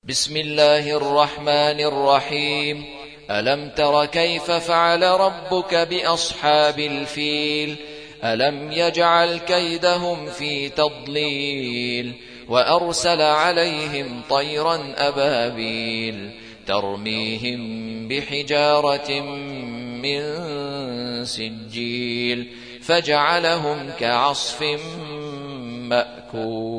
بسم الله الرحمن الرحيم. ألم تر كيف فعل ربك بأصحاب الفيل؟ ألم يجعل كيدهم في تضليل وأرسل عليهم طيرا أبابيل ترميهم بحجارة من سجيل فجعلهم كعصف مأكول.